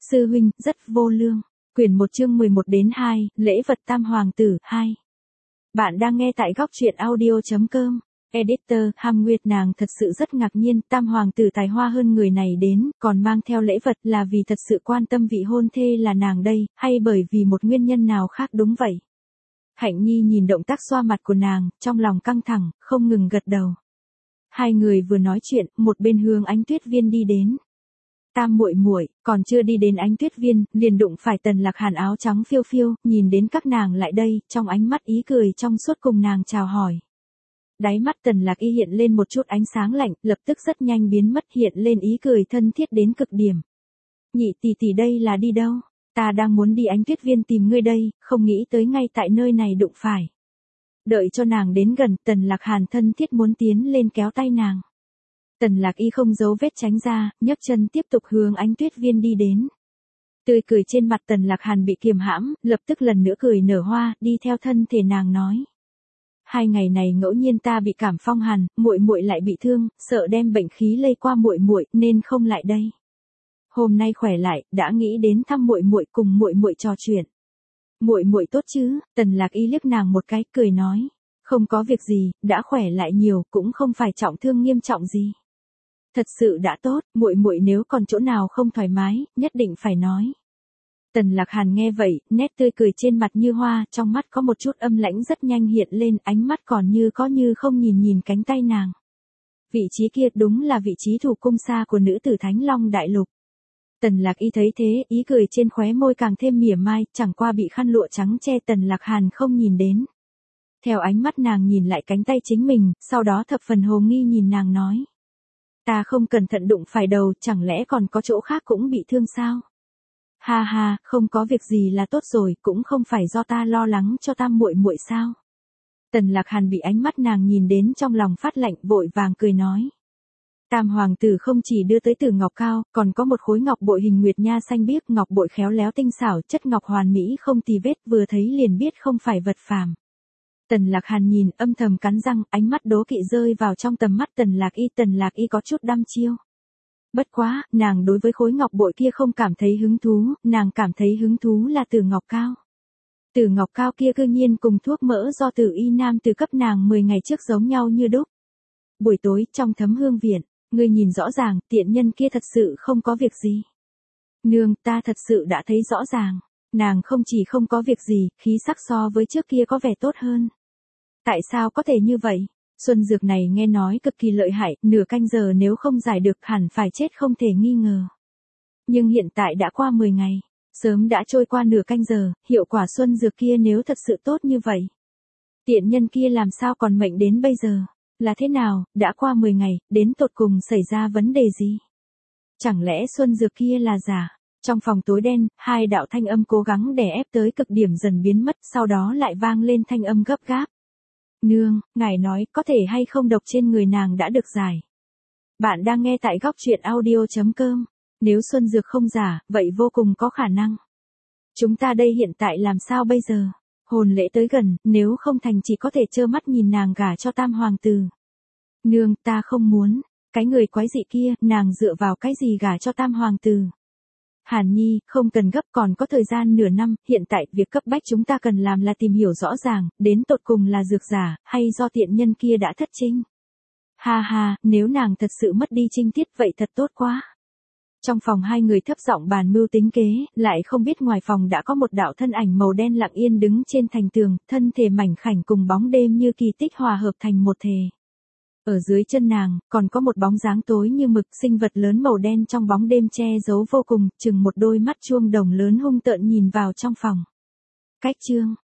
Sư huynh, rất vô lương. Quyển 1 chương 11 đến 2, lễ vật tam hoàng tử, 2. Bạn đang nghe tại góc truyện audio.com. Editor, Ham Nguyệt nàng thật sự rất ngạc nhiên, tam hoàng tử tài hoa hơn người này đến, còn mang theo lễ vật là vì thật sự quan tâm vị hôn thê là nàng đây, hay bởi vì một nguyên nhân nào khác đúng vậy. Hạnh Nhi nhìn động tác xoa mặt của nàng, trong lòng căng thẳng, không ngừng gật đầu. Hai người vừa nói chuyện, một bên hướng Ánh Tuyết Viên đi đến. Tam muội muội, còn chưa đi đến Ánh Tuyết Viên, liền đụng phải Tần Lạc Hàn áo trắng phiêu phiêu, nhìn đến các nàng lại đây, trong ánh mắt ý cười trong suốt cùng nàng chào hỏi. Đáy mắt Tần Lạc Y hiện lên một chút ánh sáng lạnh, lập tức rất nhanh biến mất, hiện lên ý cười thân thiết đến cực điểm. Nhị tỷ tỷ đây là đi đâu? Ta đang muốn đi Ánh Tuyết Viên tìm ngươi đây, không nghĩ tới ngay tại nơi này đụng phải. Đợi cho nàng đến gần, Tần Lạc Hàn thân thiết muốn tiến lên kéo tay nàng. Tần Lạc Y không giấu vết tránh ra, nhấc chân tiếp tục hướng Ánh Tuyết Viên đi đến. Tươi cười trên mặt Tần Lạc Hàn bị kiềm hãm, lập tức lần nữa cười nở hoa, đi theo thân thể nàng nói. 2 ngày này ngẫu nhiên ta bị cảm phong hàn, muội muội lại bị thương, sợ đem bệnh khí lây qua muội muội nên không lại đây. Hôm nay khỏe lại, đã nghĩ đến thăm muội muội cùng muội muội trò chuyện. Muội muội tốt chứ? Tần Lạc Y liếc nàng một cái, cười nói, không có việc gì, đã khỏe lại nhiều, cũng không phải trọng thương nghiêm trọng gì. Thật sự đã tốt, muội muội nếu còn chỗ nào không thoải mái, nhất định phải nói. Tần Lạc Hàn nghe vậy, nét tươi cười trên mặt như hoa, trong mắt có một chút âm lãnh rất nhanh hiện lên, ánh mắt còn như có như không nhìn cánh tay nàng. Vị trí kia đúng là vị trí thủ cung xa của nữ tử Thánh Long Đại Lục. Tần Lạc Y thấy thế, ý cười trên khóe môi càng thêm mỉa mai, chẳng qua bị khăn lụa trắng che Tần Lạc Hàn không nhìn đến. Theo ánh mắt nàng nhìn lại cánh tay chính mình, sau đó thập phần hồ nghi nhìn nàng nói. Ta không cẩn thận đụng phải đầu, chẳng lẽ còn có chỗ khác cũng bị thương sao? Ha ha, không có việc gì là tốt rồi, cũng không phải do ta lo lắng cho tam muội muội sao? Tần Lạc Hàn bị ánh mắt nàng nhìn đến trong lòng phát lạnh, vội vàng cười nói. Tam hoàng tử không chỉ đưa tới từ ngọc cao, còn có một khối ngọc bội hình nguyệt nha xanh biếc, ngọc bội khéo léo tinh xảo, chất ngọc hoàn mỹ không tì vết, vừa thấy liền biết không phải vật phàm. Tần Lạc Hàn nhìn, âm thầm cắn răng, ánh mắt đố kỵ rơi vào trong tầm mắt Tần Lạc Y có chút đăm chiêu. Bất quá, nàng đối với khối ngọc bội kia không cảm thấy hứng thú, nàng cảm thấy hứng thú là từ ngọc cao. Từ ngọc cao kia cư nhiên cùng thuốc mỡ do Từ Y Nam từ cấp nàng 10 ngày trước giống nhau như đúc. Buổi tối, trong Thấm Hương Viện, ngươi nhìn rõ ràng, tiện nhân kia thật sự không có việc gì. Nương, ta thật sự đã thấy rõ ràng, nàng không chỉ không có việc gì, khí sắc so với trước kia có vẻ tốt hơn. Tại sao có thể như vậy? Xuân dược này nghe nói cực kỳ lợi hại, nửa canh giờ nếu không giải được hẳn phải chết không thể nghi ngờ. Nhưng hiện tại đã qua 10 ngày, sớm đã trôi qua nửa canh giờ, hiệu quả xuân dược kia nếu thật sự tốt như vậy. Tiện nhân kia làm sao còn mệnh đến bây giờ? Là thế nào, đã qua 10 ngày, đến tột cùng xảy ra vấn đề gì? Chẳng lẽ xuân dược kia là giả? Trong phòng tối đen, hai đạo thanh âm cố gắng đè ép tới cực điểm dần biến mất, sau đó lại vang lên thanh âm gấp gáp. Nương, ngài nói, có thể hay không độc trên người nàng đã được giải. Bạn đang nghe tại góc truyện audio.com. Nếu xuân dược không giả, vậy vô cùng có khả năng. Chúng ta đây hiện tại làm sao bây giờ? Hồn lễ tới gần, nếu không thành chỉ có thể trơ mắt nhìn nàng gả cho tam hoàng tử. Nương, ta không muốn. Cái người quái dị kia, nàng dựa vào cái gì gả cho tam hoàng tử? Hàn Nhi, không cần gấp, còn có thời gian nửa năm, hiện tại việc cấp bách chúng ta cần làm là tìm hiểu rõ ràng, đến tột cùng là dược giả, hay do tiện nhân kia đã thất trinh. Ha ha, nếu nàng thật sự mất đi trinh tiết vậy thật tốt quá. Trong phòng hai người thấp giọng bàn mưu tính kế, lại không biết ngoài phòng đã có một đạo thân ảnh màu đen lặng yên đứng trên thành tường, thân thể mảnh khảnh cùng bóng đêm như kỳ tích hòa hợp thành một thể. Ở dưới chân nàng, còn có một bóng dáng tối như mực, sinh vật lớn màu đen trong bóng đêm che giấu vô cùng, chừng một đôi mắt chuông đồng lớn hung tợn nhìn vào trong phòng. Cách chương